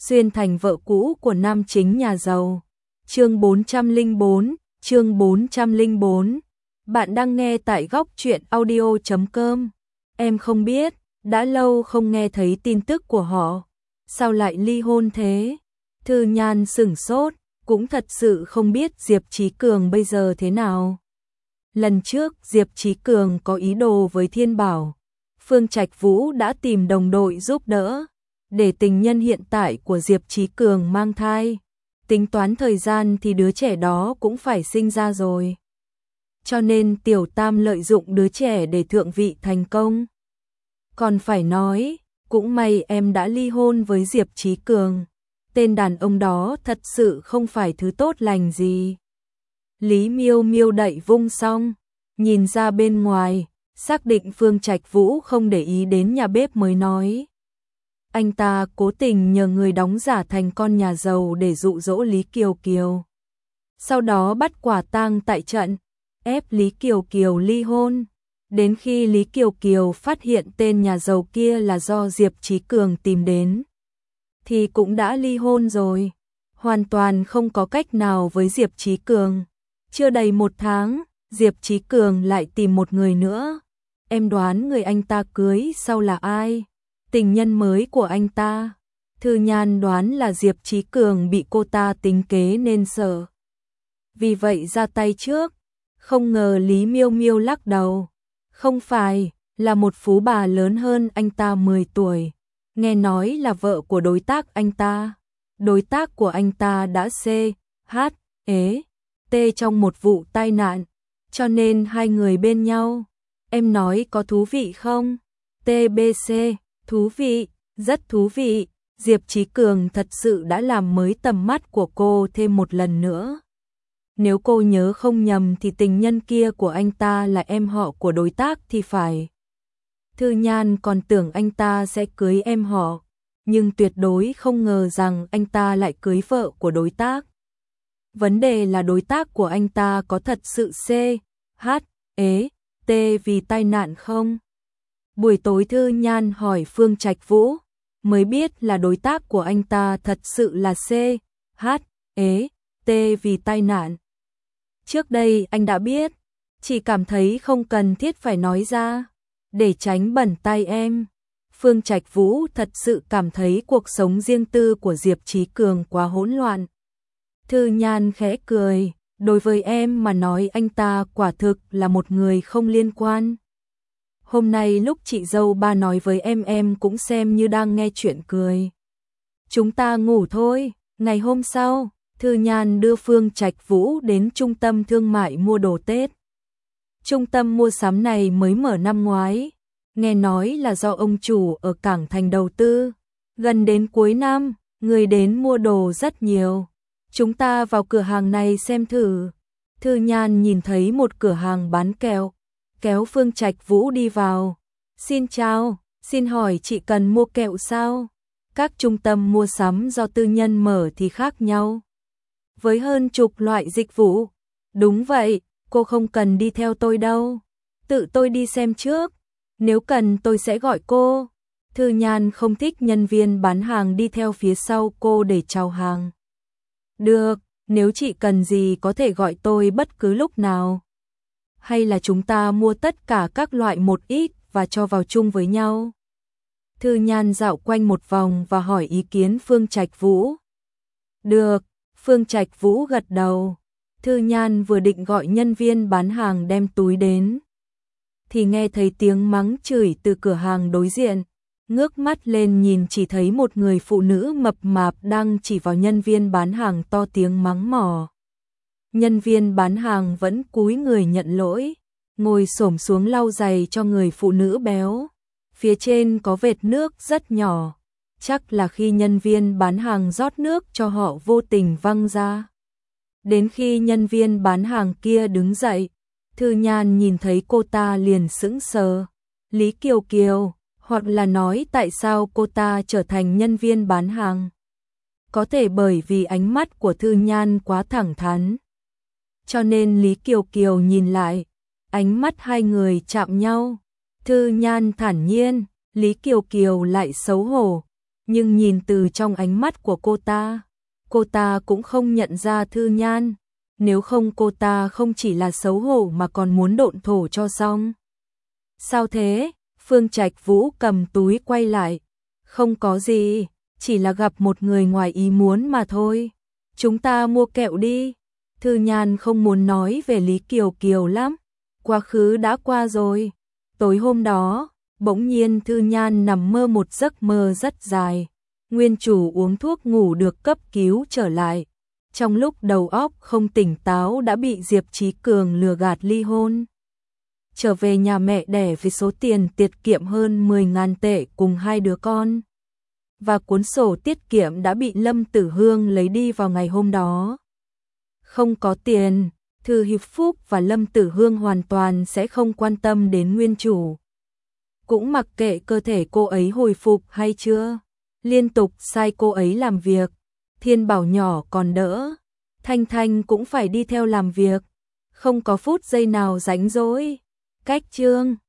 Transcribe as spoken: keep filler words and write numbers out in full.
xuyên thành vợ cũ của nam chính nhà giàu. Chương bốn trăm lẻ bốn, chương bốn trăm lẻ bốn. Bạn đang nghe tại góc truyện audio chấm com. Em không biết, đã lâu không nghe thấy tin tức của họ. Sao lại ly hôn thế? Thư Nhan sửng sốt, cũng thật sự không biết Diệp Chí Cường bây giờ thế nào. Lần trước Diệp Chí Cường có ý đồ với Thiên Bảo, Phương Trạch Vũ đã tìm đồng đội giúp đỡ, để tình nhân hiện tại của Diệp Chí Cường mang thai. Tính toán thời gian thì đứa trẻ đó cũng phải sinh ra rồi. Cho nên Tiểu Tam lợi dụng đứa trẻ để thượng vị thành công. Còn phải nói, cũng may em đã ly hôn với Diệp Chí Cường. Tên đàn ông đó thật sự không phải thứ tốt lành gì. Lý Miêu Miêu đậy vung xong, nhìn ra bên ngoài, xác định Phương Trạch Vũ không để ý đến nhà bếp mới nói. Anh ta cố tình nhờ người đóng giả thành con nhà giàu để dụ dỗ Lý Kiều Kiều. Sau đó bắt quả tang tại trận, ép Lý Kiều Kiều ly hôn. Đến khi Lý Kiều Kiều phát hiện tên nhà giàu kia là do Diệp Chí Cường tìm đến, thì cũng đã ly hôn rồi. Hoàn toàn không có cách nào với Diệp Chí Cường. Chưa đầy một tháng, Diệp Chí Cường lại tìm một người nữa. Em đoán người anh ta cưới sau là ai? Tình nhân mới của anh ta. Thư Nhan đoán là Diệp Chí Cường bị cô ta tính kế nên sợ, vì vậy ra tay trước. Không ngờ Lý Miêu Miêu lắc đầu. Không phải, là một phú bà lớn hơn anh ta mười tuổi. Nghe nói là vợ của đối tác anh ta. Đối tác của anh ta đã C, H, ế, T trong một vụ tai nạn, cho nên hai người bên nhau. Em nói có thú vị không? tê bê xê, thú vị, rất thú vị. Diệp Chí Cường thật sự đã làm mới tầm mắt của cô thêm một lần nữa. Nếu cô nhớ không nhầm thì tình nhân kia của anh ta là em họ của đối tác thì phải. Thư Nhan còn tưởng anh ta sẽ cưới em họ, nhưng tuyệt đối không ngờ rằng anh ta lại cưới vợ của đối tác. Vấn đề là đối tác của anh ta có thật sự C, H, ế, T vì tai nạn không? Buổi tối Thư Nhan hỏi Phương Trạch Vũ, mới biết là đối tác của anh ta thật sự là C, H, ế, T vì tai nạn. Trước đây anh đã biết, chỉ cảm thấy không cần thiết phải nói ra, để tránh bẩn tay em. Phương Trạch Vũ thật sự cảm thấy cuộc sống riêng tư của Diệp Chí Cường quá hỗn loạn. Thư Nhan khẽ cười, đối với em mà nói anh ta quả thực là một người không liên quan. Hôm nay lúc chị dâu ba nói với em em cũng xem như đang nghe chuyện cười. Chúng ta ngủ thôi. Ngày hôm sau, Thư Nhan đưa Phương Trạch Vũ đến trung tâm thương mại mua đồ Tết. Trung tâm mua sắm này mới mở năm ngoái, nghe nói là do ông chủ ở Cảng Thành đầu tư. Gần đến cuối năm, người đến mua đồ rất nhiều. Chúng ta vào cửa hàng này xem thử. Thư Nhan nhìn thấy một cửa hàng bán kẹo, kéo Phương Trạch Vũ đi vào. Xin chào, xin hỏi chị cần mua kẹo sao? Các trung tâm mua sắm do tư nhân mở thì khác nhau, với hơn chục loại dịch vụ. Đúng vậy, cô không cần đi theo tôi đâu. Tự tôi đi xem trước, nếu cần tôi sẽ gọi cô. Thư Nhan không thích nhân viên bán hàng đi theo phía sau cô để chào hàng. Được, nếu chị cần gì có thể gọi tôi bất cứ lúc nào. Hay là chúng ta mua tất cả các loại một ít và cho vào chung với nhau. Thư Nhan dạo quanh một vòng và hỏi ý kiến Phương Trạch Vũ. Được, Phương Trạch Vũ gật đầu. Thư Nhan vừa định gọi nhân viên bán hàng đem túi đến, thì nghe thấy tiếng mắng chửi từ cửa hàng đối diện. Ngước mắt lên nhìn chỉ thấy một người phụ nữ mập mạp đang chỉ vào nhân viên bán hàng to tiếng mắng mỏ. Nhân viên bán hàng vẫn cúi người nhận lỗi, ngồi xổm xuống lau giày cho người phụ nữ béo. Phía trên có vệt nước rất nhỏ, chắc là khi nhân viên bán hàng rót nước cho họ vô tình văng ra. Đến khi nhân viên bán hàng kia đứng dậy, Thư Nhan nhìn thấy cô ta liền sững sờ. Lý Kiều Kiều, hoặc là nói tại sao cô ta trở thành nhân viên bán hàng. Có thể bởi vì ánh mắt của Thư Nhan quá thẳng thắn, cho nên Lý Kiều Kiều nhìn lại, ánh mắt hai người chạm nhau. Thư Nhan thản nhiên, Lý Kiều Kiều lại xấu hổ. nhưng nhìn từ trong ánh mắt của cô ta, cô ta cũng không nhận ra Thư Nhan, nếu không cô ta không chỉ là xấu hổ mà còn muốn độn thổ cho xong. Sao thế? Phương Trạch Vũ cầm túi quay lại. Không có gì, chỉ là gặp một người ngoài ý muốn mà thôi. Chúng ta mua kẹo đi. Thư Nhan không muốn nói về Lý Kiều Kiều lắm, quá khứ đã qua rồi. Tối hôm đó, bỗng nhiên Thư Nhan nằm mơ một giấc mơ rất dài. Nguyên chủ uống thuốc ngủ được cấp cứu trở lại. Trong lúc đầu óc không tỉnh táo đã bị Diệp Chí Cường lừa gạt ly hôn. Trở về nhà mẹ đẻ với số tiền tiết kiệm hơn mười ngàn tệ cùng hai đứa con. Và cuốn sổ tiết kiệm đã bị Lâm Tử Hương lấy đi vào ngày hôm đó. Không có tiền, Thư Hiệp Phúc và Lâm Tử Hương hoàn toàn sẽ không quan tâm đến nguyên chủ. Cũng mặc kệ cơ thể cô ấy hồi phục hay chưa. Liên tục sai cô ấy làm việc. Thiên Bảo nhỏ còn đỡ, Thanh Thanh cũng phải đi theo làm việc. Không có phút giây nào rảnh rỗi. Cách chương